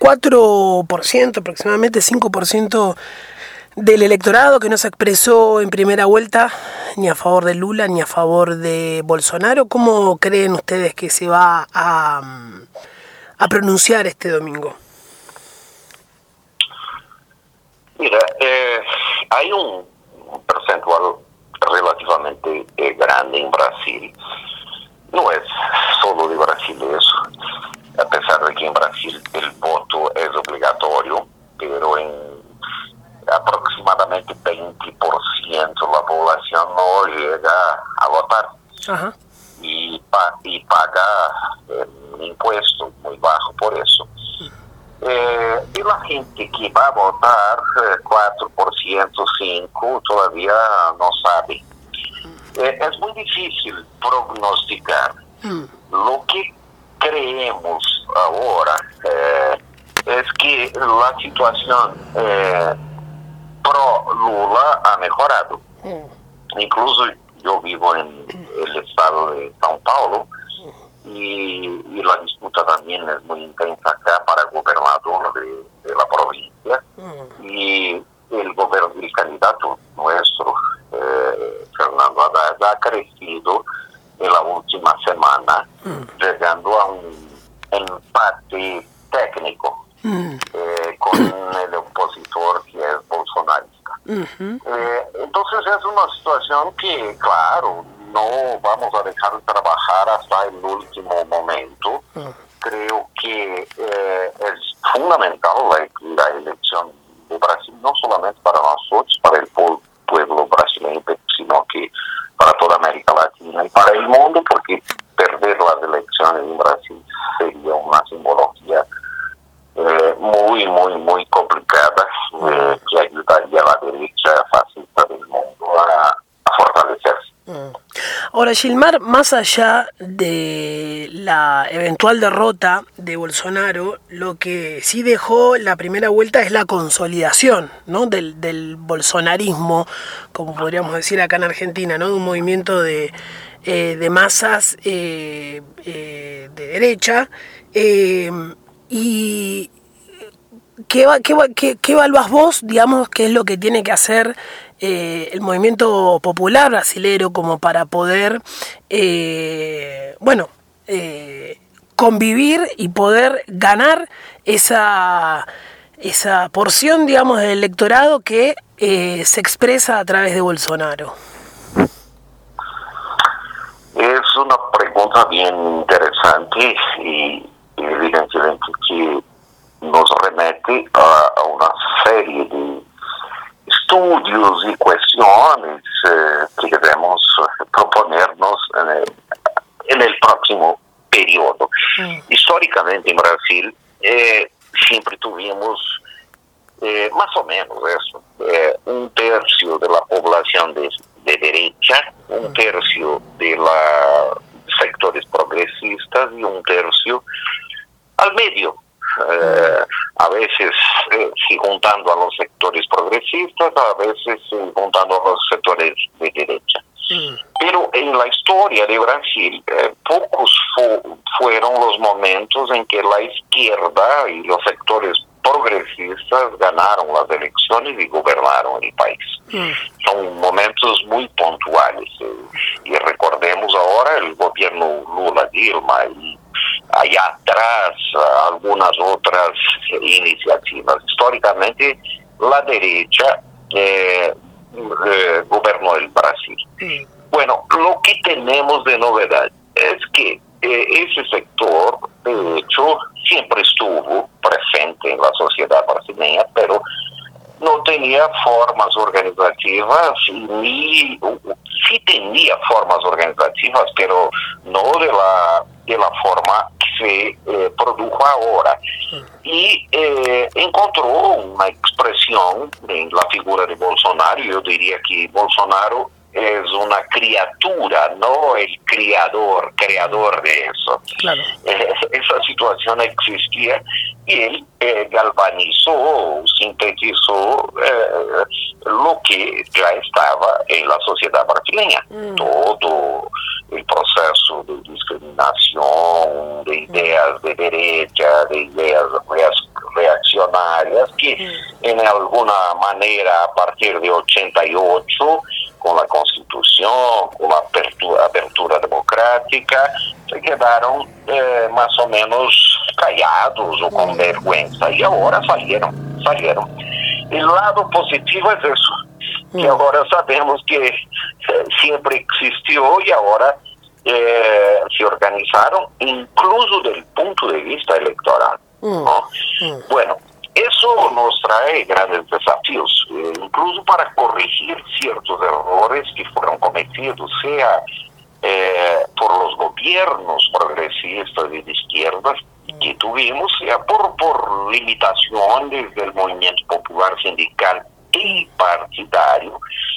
4%, aproximadamente 5% del electorado que no se expresó en primera vuelta ni a favor de Lula ni a favor de Bolsonaro. ¿Cómo creen ustedes que se va a pronunciar este domingo? Mira, hay un percentual relativamente grande en Brasil. No es solo de Brasil eso, a pesar de que en Brasil el voto es obligatorio, pero en aproximadamente 20% la población no llega a votar. Ajá. Y paga impuesto muy bajo por eso. Y la gente que va a votar, 4%, 5%, todavía no sabe. Es muy difícil prognosticar. Lo que creemos ahora es que la situación pro Lula ha mejorado. Incluso yo vivo en el estado de São Paulo y la disputa también es muy intensa acá para gobernador de la provincia. Y el candidato nuestro, Fernando Haddad, ha crecido en la última semana, llegando a un empate técnico con el opositor que es bolsonarista. Entonces es una situación que, claro, no vamos a dejar de trabajar hasta el último momento. Creo que es fundamental la elección de Brasil, no solamente para nosotros, para el pueblo brasileño, sino que para toda América Latina y para el mundo, porque perder las elecciones en Brasil sería una simbología muy, muy, muy complicada, que ayudaría a la derecha fascista del mundo a fortalecerse. Ahora, Gilmar, más allá de la eventual derrota de Bolsonaro, lo que sí dejó la primera vuelta es la consolidación, ¿no?, del bolsonarismo, como podríamos decir acá en Argentina, ¿no?, de un movimiento de masas de derecha. Y ¿qué evaluás vos, digamos, qué es lo que tiene que hacer el movimiento popular brasilero como para poder convivir y poder ganar esa porción, digamos, del electorado que se expresa a través de Bolsonaro? Es una pregunta bien interesante y evidentemente que nos remete a una serie de estudios y cuestiones que debemos proponernos en el próximo periodo. Históricamente en Brasil siempre tuvimos más o menos eso, un tercio de la población de derecha, un tercio de los sectores progresistas y un tercio al medio. A veces juntando a los sectores progresistas, a veces juntando a los sectores de derecha. Pero en la historia de Brasil, pocos fueron los momentos en que la izquierda y los sectores progresistas ganaron las elecciones y gobernaron el país. Son momentos muy puntuales. Y recordemos ahora el gobierno Lula-Dilma y allá atrás algunas otras iniciativas. Históricamente la derecha gobernó el Brasil. Bueno, lo que tenemos de novedad es que ese sector, de hecho, siempre estuvo presente en la sociedad brasileña, pero no tenía formas organizativas, ni sí tenía formas organizativas, pero no de la forma que se produjo ahora. Y encontró una expresión en la figura de Bolsonaro. Yo diría que Bolsonaro es una criatura, no el creador de eso. Claro. Esa situación existía y él galvanizó, sintetizó lo que ya estaba en la sociedad brasileña. Todo el proceso de discriminación, de ideas de derecha, de ideas revolucionarias que en alguna manera a partir de 88, con la Constitución, con la abertura democrática, se quedaron más o menos callados o con vergüenza y ahora salieron. El lado positivo es eso, que ahora sabemos que siempre existió y ahora se organizaron incluso desde el punto de vista electoral, ¿no? Bueno, eso nos trae grandes desafíos, incluso para corregir ciertos errores que fueron cometidos, sea por los gobiernos progresistas y de izquierdas que tuvimos, sea por limitaciones del movimiento popular sindical y partidario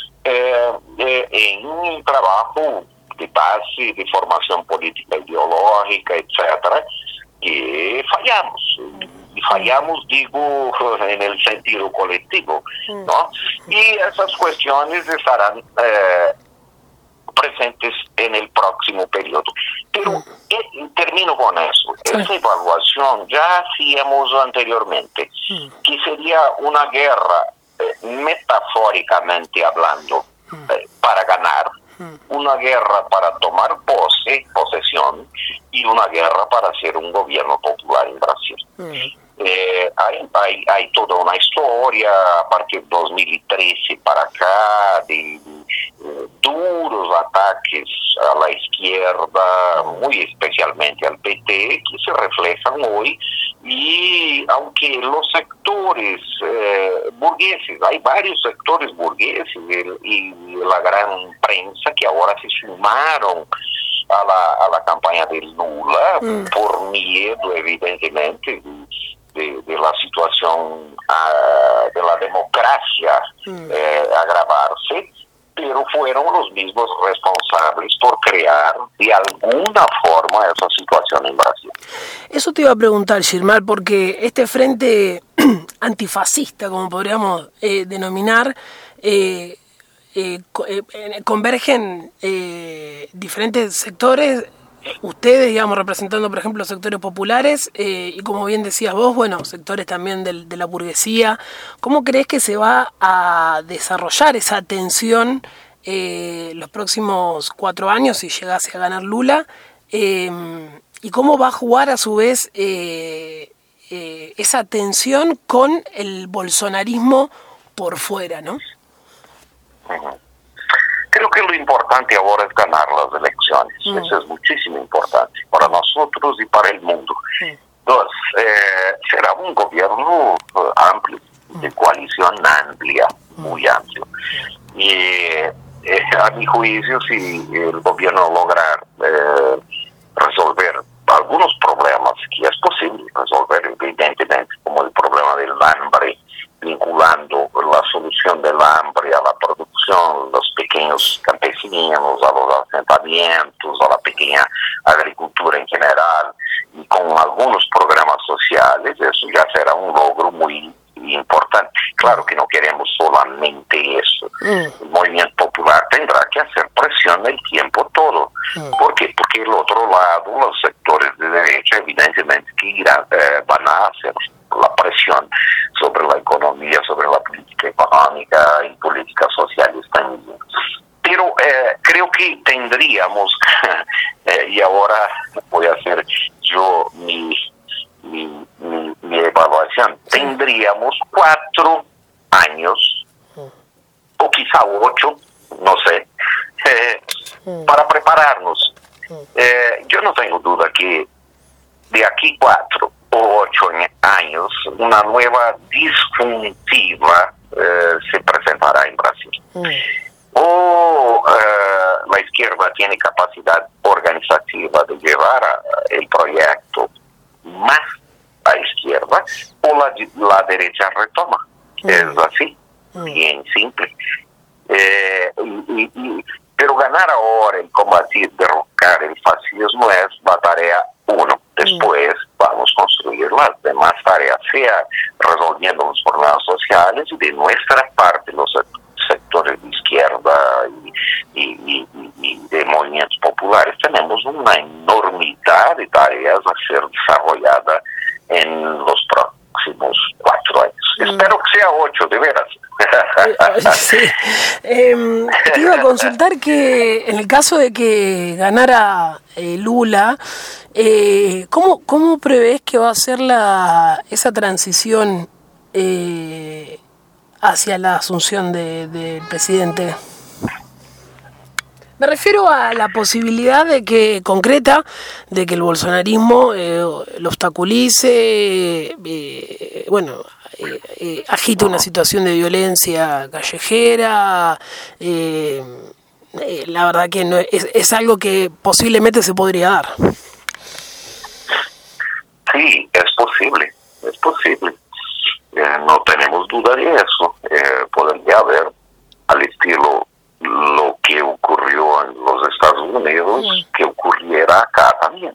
en un trabajo de base, de formación política ideológica, etcétera, que fallamos. Y fallamos, digo, en el sentido colectivo, ¿no? Y esas cuestiones estarán presentes en el próximo periodo. Pero termino con eso. Esa evaluación ya hacíamos anteriormente, que sería una guerra, metafóricamente hablando, para ganar, una guerra para tomar posesión y una guerra para hacer un gobierno popular en Brasil. Hay toda una historia a partir de 2013 para acá de duros ataques a la izquierda, muy especialmente al PT, que se reflejan hoy, y aunque los sectores burgueses, hay varios sectores burgueses y la gran prensa que ahora se sumaron a la campaña de Lula por miedo, evidentemente, de la situación de la democracia agravarse, pero fueron los mismos responsables por crear de alguna forma esa situación en Brasil. Eso te iba a preguntar, Gilmar, porque este frente antifascista, como podríamos denominar, convergen diferentes sectores, ustedes, digamos, representando, por ejemplo, sectores populares y, como bien decías vos, bueno, sectores también de la burguesía. ¿Cómo crees que se va a desarrollar esa tensión los próximos 4 años si llegase a ganar Lula? ¿Y cómo va a jugar a su vez esa tensión con el bolsonarismo por fuera, ¿no? Creo que lo importante ahora es ganar las elecciones. Eso es muchísimo importante para nosotros y para el mundo. Dos, será un gobierno amplio, de coalición amplia, muy amplio. Y a mi juicio, si el gobierno logra resolver algunos problemas, que es posible resolver evidentemente, como el problema del hambre, vinculando la solución del hambre a la producción, los pequeños campesinos, a los asentamientos, a la pequeña agricultura en general, y con algunos programas sociales, eso ya será un logro muy importante. Claro que no queremos solamente eso. El movimiento popular tendrá que hacer presión el tiempo todo. ¿Por qué? Porque el otro lado, los sectores de derecha, evidentemente que van a hacer la presión sobre la economía, sobre la política económica y políticas sociales también. Pero creo que tendríamos, y ahora voy a hacer yo mi evaluación, tendríamos 4 años, o quizá 8, no sé, para prepararnos. Yo no tengo duda que de aquí 4 o 8 años, una nueva disjuntiva se presentará en Brasil. O la izquierda tiene capacidad organizativa de llevar el proyecto más a izquierda, o la derecha retoma. Es así, bien simple. Pero ganar ahora y combatir, derrocar el fascismo es la tarea 1. Después vamos a construir las demás tareas, sea resolviendo los problemas sociales y de nuestra parte los sectores de izquierda y de movimientos populares. Tenemos una enormidad de tareas a ser desarrolladas en los próximos 4 años. Espero que sea 8, de veras. Sí. Te iba a consultar que en el caso de que ganara Lula, ¿cómo prevés que va a ser esa transición hacia la asunción del presidente? Me refiero a la posibilidad concreta de que el bolsonarismo lo obstaculice, agite una situación de violencia callejera. La verdad que no es algo que posiblemente se podría dar. Sí, es posible. No tenemos duda de eso. Podría haber, al estilo lo que ocurrió en los Estados Unidos, que ocurriera acá también.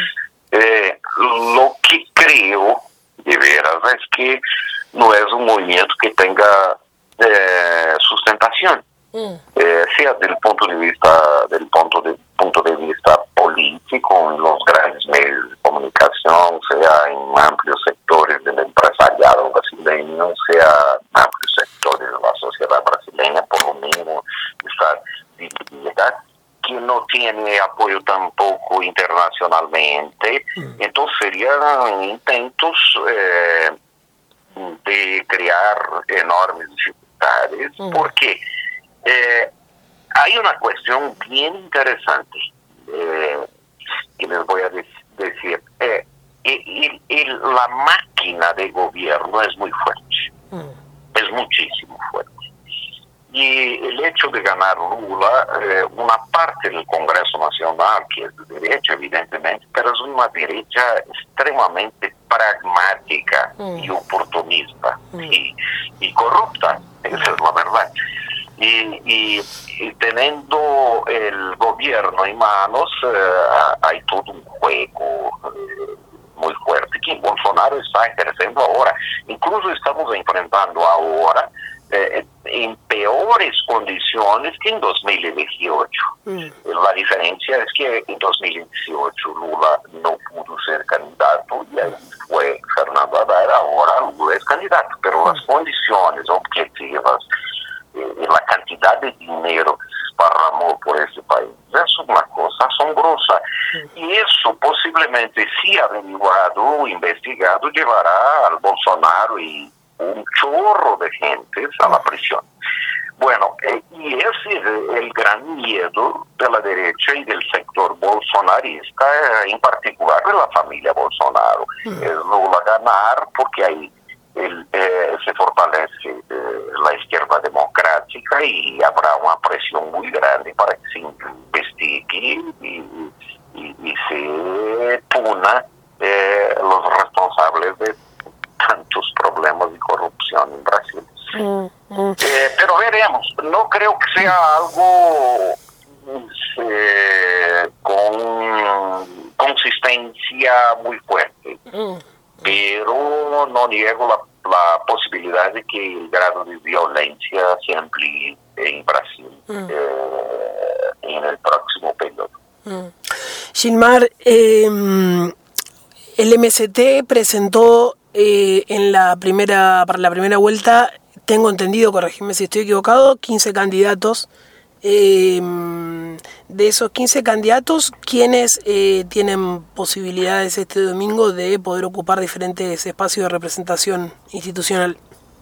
Lo que creo, de veras, es que no es un movimiento que tenga sustentación, sea del punto de vista político, en los grandes medios de comunicación, sea en amplios sectores del empresariado brasileño, sea en amplios sectores de la sociedad brasileña, por lo menos esta divinidad que no tiene apoyo tampoco internacionalmente. Entonces serían intentos de crear enormes dificultades, porque hay una cuestión bien interesante que les voy a decir. La máquina de gobierno es muy fuerte, es muchísimo fuerte. Y el hecho de ganar Lula, una parte del Congreso Nacional, que es de derecha, evidentemente, pero es una derecha extremadamente pragmática y oportunista y corrupta, esa es la verdad. Y teniendo el gobierno en manos, hay todo un juego muy fuerte que Bolsonaro está ejerciendo ahora. Incluso estamos enfrentando ahora en peores condiciones que en 2018. La diferencia es que en 2018 Lula no pudo ser candidato y ahí fue Fernando Haddad. Ahora Lula es candidato, pero las condiciones objetivas, la cantidad de dinero que se esparramó por este país, es una cosa asombrosa. Y eso posiblemente, si averiguado o investigado, llevará al Bolsonaro y un chorro de gente a la prisión. Bueno, y ese es el gran miedo de la derecha y del sector bolsonarista, en particular de la familia Bolsonaro. Es Lula ganar porque ahí se fortalece la izquierda democrática y habrá una presión muy grande para que se investigue y se puna los responsables de tantos problemas de corrupción en Brasil. Pero veremos, no creo que sea algo con consistencia muy fuerte, pero no niego la posibilidad de que el grado de violencia se amplíe en Brasil en el próximo periodo. Gilmar, el MST presentó para la primera vuelta, tengo entendido, corregime si estoy equivocado, 15 candidatos. De esos 15 candidatos, ¿quiénes tienen posibilidades este domingo de poder ocupar diferentes espacios de representación institucional?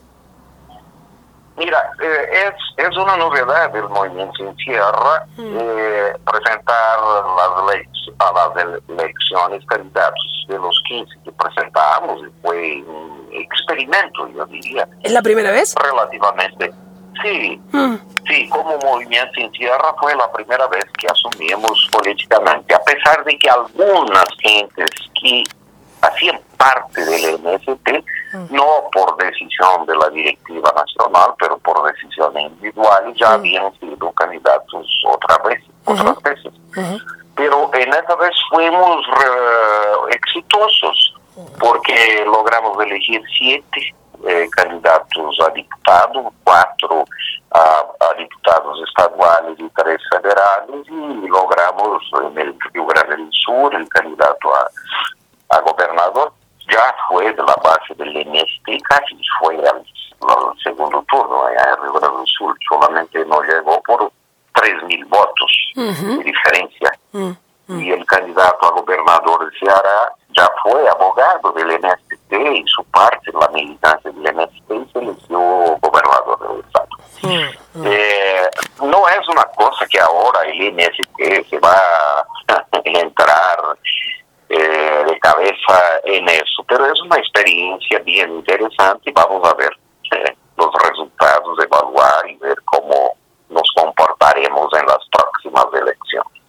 Mira, es una novedad del Movimiento Sin Tierra presentar a las elecciones candidatos. De los 15 que presentamos, fue un experimento, yo diría. ¿Es la primera vez? Relativamente, sí. Sí, como Movimiento Sin Tierra fue la primera vez que asumimos políticamente, a pesar de que algunas gentes que hacían parte del MST, no por decisión de la directiva nacional, pero por decisión individual, ya habían sido candidatos otras veces. Pero en esta vez fuimos exitosos, porque logramos elegir 7 candidatos a diputado, 4 a diputados estaduales y 3 federales, y logramos en el Rio Grande del Sur el candidato a gobernador. ya fue de la base del MST, casi fue al segundo turno allá en Rio Grande do Sul, solamente no llegó por 3.000 votos de diferencia. Y el candidato a gobernador de Ceará ya fue abogado del MST y su parte, la militancia del MST, se eligió gobernador del estado. No es una cosa que ahora el MST se va a entrar de cabeza en eso, pero es una experiencia bien interesante y vamos a ver los resultados, evaluar y ver cómo nos comportaremos en las próximas elecciones.